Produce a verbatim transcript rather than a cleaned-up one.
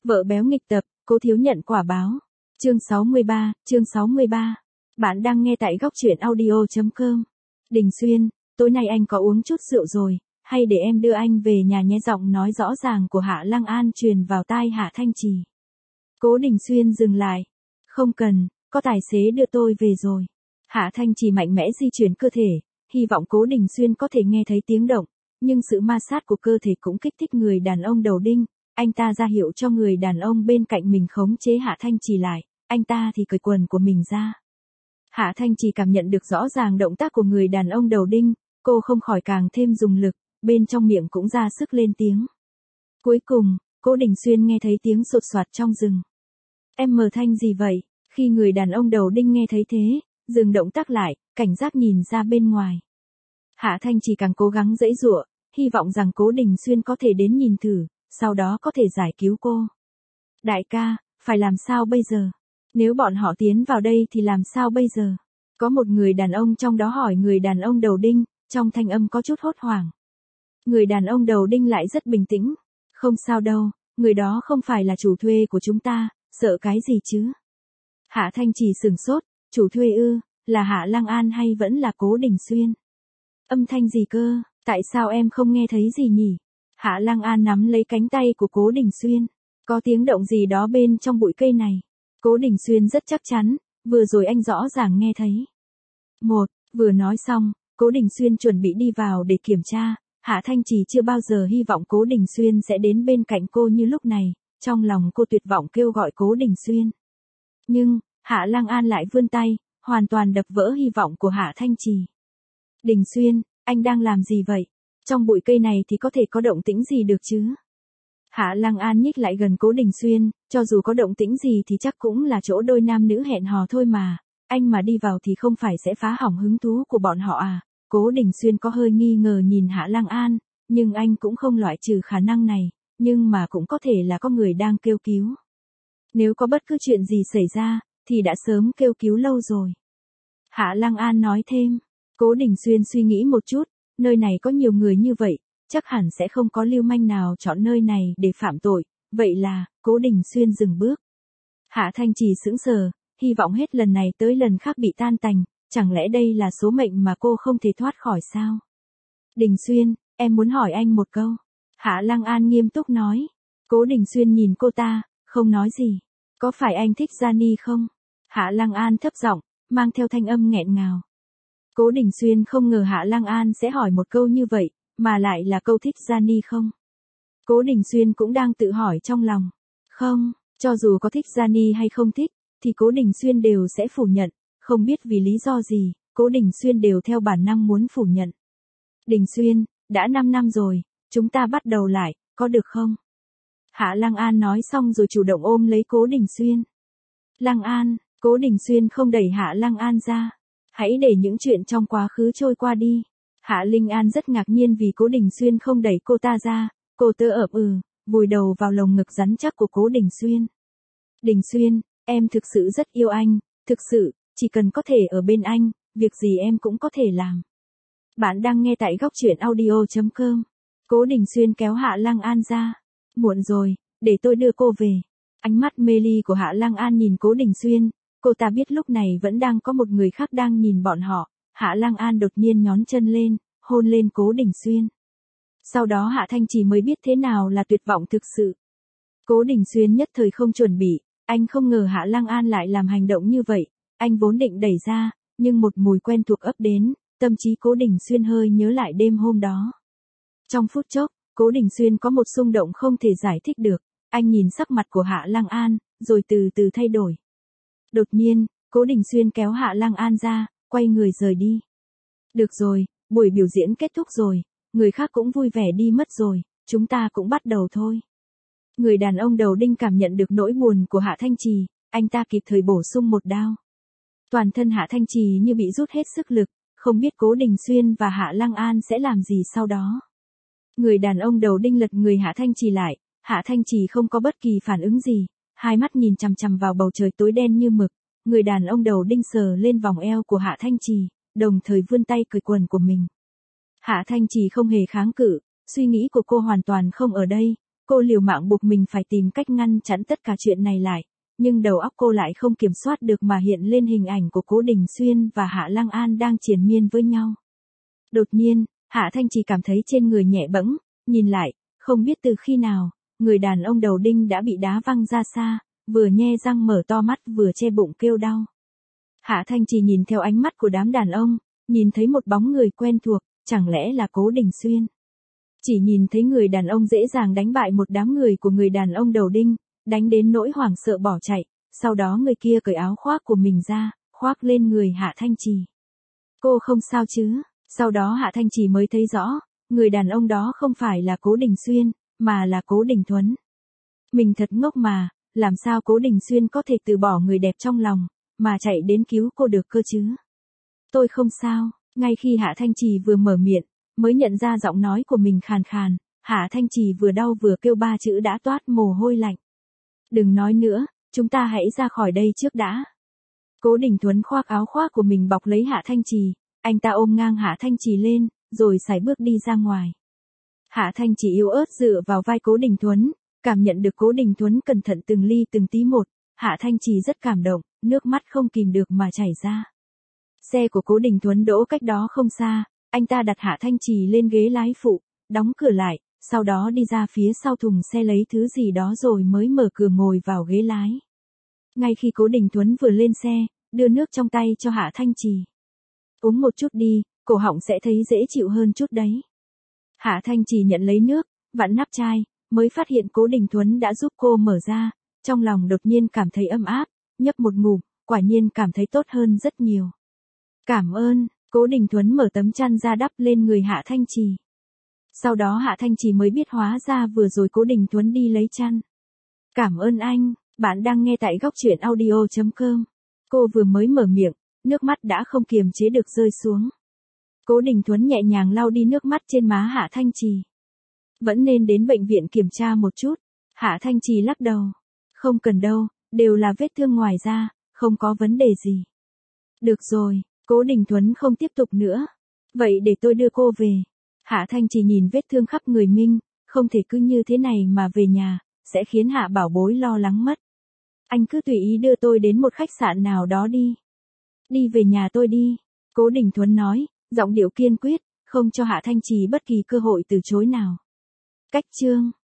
Vợ béo nghịch tập, cố thiếu nhận quả báo. Chương sáu mươi ba, chương sáu mươi ba. Bạn đang nghe tại góc truyện audio chấm com. Đình Xuyên, tối nay anh có uống chút rượu rồi, hay để em đưa anh về nhà nhé? Giọng nói rõ ràng của Hạ Lăng An truyền vào tai Hạ Thanh Trì. Cố Đình Xuyên dừng lại. Không cần, có tài xế đưa tôi về rồi. Hạ Thanh Trì mạnh mẽ di chuyển cơ thể, hy vọng Cố Đình Xuyên có thể nghe thấy tiếng động, nhưng sự ma sát của cơ thể cũng kích thích người đàn ông đầu đinh. Anh ta ra hiệu cho người đàn ông bên cạnh mình khống chế Hạ Thanh Trì lại, anh ta thì cởi quần của mình ra. Hạ Thanh Trì cảm nhận được rõ ràng động tác của người đàn ông đầu đinh, cô không khỏi càng thêm dùng lực, bên trong miệng cũng ra sức lên tiếng. Cuối cùng, Cố Đình Xuyên nghe thấy tiếng sột soạt trong rừng. Em mờ Thanh gì vậy? Khi người đàn ông đầu đinh nghe thấy thế, dừng động tác lại, cảnh giác nhìn ra bên ngoài. Hạ Thanh Trì càng cố gắng giãy giụa, hy vọng rằng Cố Đình Xuyên có thể đến nhìn thử, sau đó có thể giải cứu cô. Đại ca, phải làm sao bây giờ? Nếu bọn họ tiến vào đây thì làm sao bây giờ? Có một người đàn ông trong đó hỏi người đàn ông đầu đinh, trong thanh âm có chút hốt hoảng. Người đàn ông đầu đinh lại rất bình tĩnh. Không sao đâu, người đó không phải là chủ thuê của chúng ta, sợ cái gì chứ? Hạ Thanh Trì sửng sốt, chủ thuê ư, là Hạ Lăng An hay vẫn là Cố Đình Xuyên? Âm thanh gì cơ, tại sao em không nghe thấy gì nhỉ? Hạ Lăng An nắm lấy cánh tay của Cố Đình Xuyên. Có tiếng động gì đó bên trong bụi cây này. Cố Đình Xuyên rất chắc chắn, vừa rồi anh rõ ràng nghe thấy. Một, vừa nói xong, Cố Đình Xuyên chuẩn bị đi vào để kiểm tra. Hạ Thanh Trì chưa bao giờ hy vọng Cố Đình Xuyên sẽ đến bên cạnh cô như lúc này, trong lòng cô tuyệt vọng kêu gọi Cố Đình Xuyên. Nhưng, Hạ Lăng An lại vươn tay, hoàn toàn đập vỡ hy vọng của Hạ Thanh Trì. Đình Xuyên, anh đang làm gì vậy? Trong bụi cây này thì có thể có động tĩnh gì được chứ? Hạ Lăng An nhích lại gần Cố Đình Xuyên, cho dù có động tĩnh gì thì chắc cũng là chỗ đôi nam nữ hẹn hò thôi mà, anh mà đi vào thì không phải sẽ phá hỏng hứng thú của bọn họ à? Cố Đình Xuyên có hơi nghi ngờ nhìn Hạ Lăng An, nhưng anh cũng không loại trừ khả năng này, nhưng mà cũng có thể là có người đang kêu cứu. Nếu có bất cứ chuyện gì xảy ra, thì đã sớm kêu cứu lâu rồi. Hạ Lăng An nói thêm. Cố Đình Xuyên suy nghĩ một chút, nơi này có nhiều người như vậy, chắc hẳn sẽ không có lưu manh nào chọn nơi này để phạm tội, vậy là, Cố Đình Xuyên dừng bước. Hạ Thanh Trì sững sờ, hy vọng hết lần này tới lần khác bị tan tành, chẳng lẽ đây là số mệnh mà cô không thể thoát khỏi sao? Đình Xuyên, em muốn hỏi anh một câu. Hạ Lăng An nghiêm túc nói. Cố Đình Xuyên nhìn cô ta, không nói gì. Có phải anh thích Gianni không? Hạ Lăng An thấp giọng, mang theo thanh âm nghẹn ngào. Cố Đình Xuyên không ngờ Hạ Lăng An sẽ hỏi một câu như vậy, mà lại là câu thích Gianni không? Cố Đình Xuyên cũng đang tự hỏi trong lòng. Không, cho dù có thích Gianni hay không thích, thì Cố Đình Xuyên đều sẽ phủ nhận, không biết vì lý do gì, Cố Đình Xuyên đều theo bản năng muốn phủ nhận. Đình Xuyên, đã năm năm rồi, chúng ta bắt đầu lại, có được không? Hạ Lăng An nói xong rồi chủ động ôm lấy Cố Đình Xuyên. Lăng An, Cố Đình Xuyên không đẩy Hạ Lăng An ra. Hãy để những chuyện trong quá khứ trôi qua đi. Hạ Linh An rất ngạc nhiên vì Cố Đình Xuyên không đẩy cô ta ra, cô tớ ậm ừ, vùi đầu vào lồng ngực rắn chắc của Cố Đình Xuyên. Đình Xuyên, em thực sự rất yêu anh, thực sự, chỉ cần có thể ở bên anh, việc gì em cũng có thể làm. Bạn đang nghe tại góc truyện audio chấm com. Cố Đình Xuyên kéo Hạ Lăng An ra. Muộn rồi, để tôi đưa cô về. Ánh mắt mê ly của Hạ Lăng An nhìn Cố Đình Xuyên. Cô ta biết lúc này vẫn đang có một người khác đang nhìn bọn họ. Hạ Lăng An đột nhiên nhón chân lên, hôn lên Cố Đình Xuyên. Sau đó Hạ Thanh Trì mới biết thế nào là tuyệt vọng thực sự. Cố Đình Xuyên nhất thời không chuẩn bị, anh không ngờ Hạ Lăng An lại làm hành động như vậy. Anh vốn định đẩy ra, nhưng một mùi quen thuộc ập đến, tâm trí Cố Đình Xuyên hơi nhớ lại đêm hôm đó. Trong phút chốc, Cố Đình Xuyên có một xung động không thể giải thích được. Anh nhìn sắc mặt của Hạ Lăng An, rồi từ từ thay đổi. Đột nhiên, Cố Đình Xuyên kéo Hạ Lăng An ra, quay người rời đi. Được rồi, buổi biểu diễn kết thúc rồi, người khác cũng vui vẻ đi mất rồi, chúng ta cũng bắt đầu thôi. Người đàn ông đầu đinh cảm nhận được nỗi buồn của Hạ Thanh Trì, anh ta kịp thời bổ sung một đao. Toàn thân Hạ Thanh Trì như bị rút hết sức lực, không biết Cố Đình Xuyên và Hạ Lăng An sẽ làm gì sau đó. Người đàn ông đầu đinh lật người Hạ Thanh Trì lại, Hạ Thanh Trì không có bất kỳ phản ứng gì, hai mắt nhìn chằm chằm vào bầu trời tối đen như mực. Người đàn ông đầu đinh sờ lên vòng eo của Hạ Thanh Trì, đồng thời vươn tay cởi quần của mình. Hạ Thanh Trì không hề kháng cự, suy nghĩ của cô hoàn toàn không ở đây, Cô liều mạng buộc mình phải tìm cách ngăn chặn tất cả chuyện này lại, nhưng đầu óc cô lại không kiểm soát được mà hiện lên hình ảnh của Cố Đình Xuyên và Hạ Lăng An đang triền miên với nhau. Đột nhiên, Hạ Thanh Trì cảm thấy trên người nhẹ bẫng, nhìn lại, không biết từ khi nào, người đàn ông đầu đinh đã bị đá văng ra xa, vừa nhe răng mở to mắt vừa che bụng kêu đau. Hạ Thanh Trì nhìn theo ánh mắt của đám đàn ông, nhìn thấy một bóng người quen thuộc, chẳng lẽ là Cố Đình Xuyên. Chỉ nhìn thấy người đàn ông dễ dàng đánh bại một đám người của người đàn ông đầu đinh, đánh đến nỗi hoảng sợ bỏ chạy, sau đó người kia cởi áo khoác của mình ra, khoác lên người Hạ Thanh Trì. Cô không sao chứ? Sau đó Hạ Thanh Trì mới thấy rõ, người đàn ông đó không phải là Cố Đình Xuyên, mà là Cố Đình Thuấn. Mình thật ngốc mà, làm sao Cố Đình Xuyên có thể từ bỏ người đẹp trong lòng, mà chạy đến cứu cô được cơ chứ? Tôi không sao, ngay khi Hạ Thanh Trì vừa mở miệng, mới nhận ra giọng nói của mình khàn khàn, Hạ Thanh Trì vừa đau vừa kêu ba chữ đã toát mồ hôi lạnh. Đừng nói nữa, chúng ta hãy ra khỏi đây trước đã. Cố Đình Thuấn khoác áo khoác của mình bọc lấy Hạ Thanh Trì, anh ta ôm ngang Hạ Thanh Trì lên, rồi sải bước đi ra ngoài. Hạ Thanh Trì yếu ớt dựa vào vai Cố Đình Thuấn, cảm nhận được Cố Đình Thuấn cẩn thận từng ly từng tí một, Hạ Thanh Trì rất cảm động, nước mắt không kìm được mà chảy ra. Xe của Cố Đình Thuấn đỗ cách đó không xa, anh ta đặt Hạ Thanh Trì lên ghế lái phụ, đóng cửa lại, sau đó đi ra phía sau thùng xe lấy thứ gì đó rồi mới mở cửa ngồi vào ghế lái. Ngay khi Cố Đình Thuấn vừa lên xe, đưa nước trong tay cho Hạ Thanh Trì. Uống một chút đi, cổ họng sẽ thấy dễ chịu hơn chút đấy. Hạ Thanh Trì nhận lấy nước, vặn nắp chai, mới phát hiện Cố Đình Thuấn đã giúp cô mở ra, trong lòng đột nhiên cảm thấy ấm áp, nhấp một ngụm, quả nhiên cảm thấy tốt hơn rất nhiều. Cảm ơn, Cố Đình Thuấn mở tấm chăn ra đắp lên người Hạ Thanh Trì. Sau đó Hạ Thanh Trì mới biết hóa ra vừa rồi Cố Đình Thuấn đi lấy chăn. Cảm ơn anh, bạn đang nghe tại góc truyện audio chấm com. Cô vừa mới mở miệng, nước mắt đã không kiềm chế được rơi xuống. Cố Đình Thuấn nhẹ nhàng lau đi nước mắt trên má Hạ Thanh Trì. Vẫn nên đến bệnh viện kiểm tra một chút. Hạ Thanh Trì lắc đầu. Không cần đâu, đều là vết thương ngoài da, không có vấn đề gì. Được rồi, Cố Đình Thuấn không tiếp tục nữa. Vậy để tôi đưa cô về. Hạ Thanh Trì nhìn vết thương khắp người mình, không thể cứ như thế này mà về nhà, sẽ khiến Hạ Bảo Bối lo lắng mất. Anh cứ tùy ý đưa tôi đến một khách sạn nào đó đi. Đi về nhà tôi đi. Cố Đình Thuấn nói, giọng điệu kiên quyết, không cho Hạ Thanh Trì bất kỳ cơ hội từ chối nào. Cách chương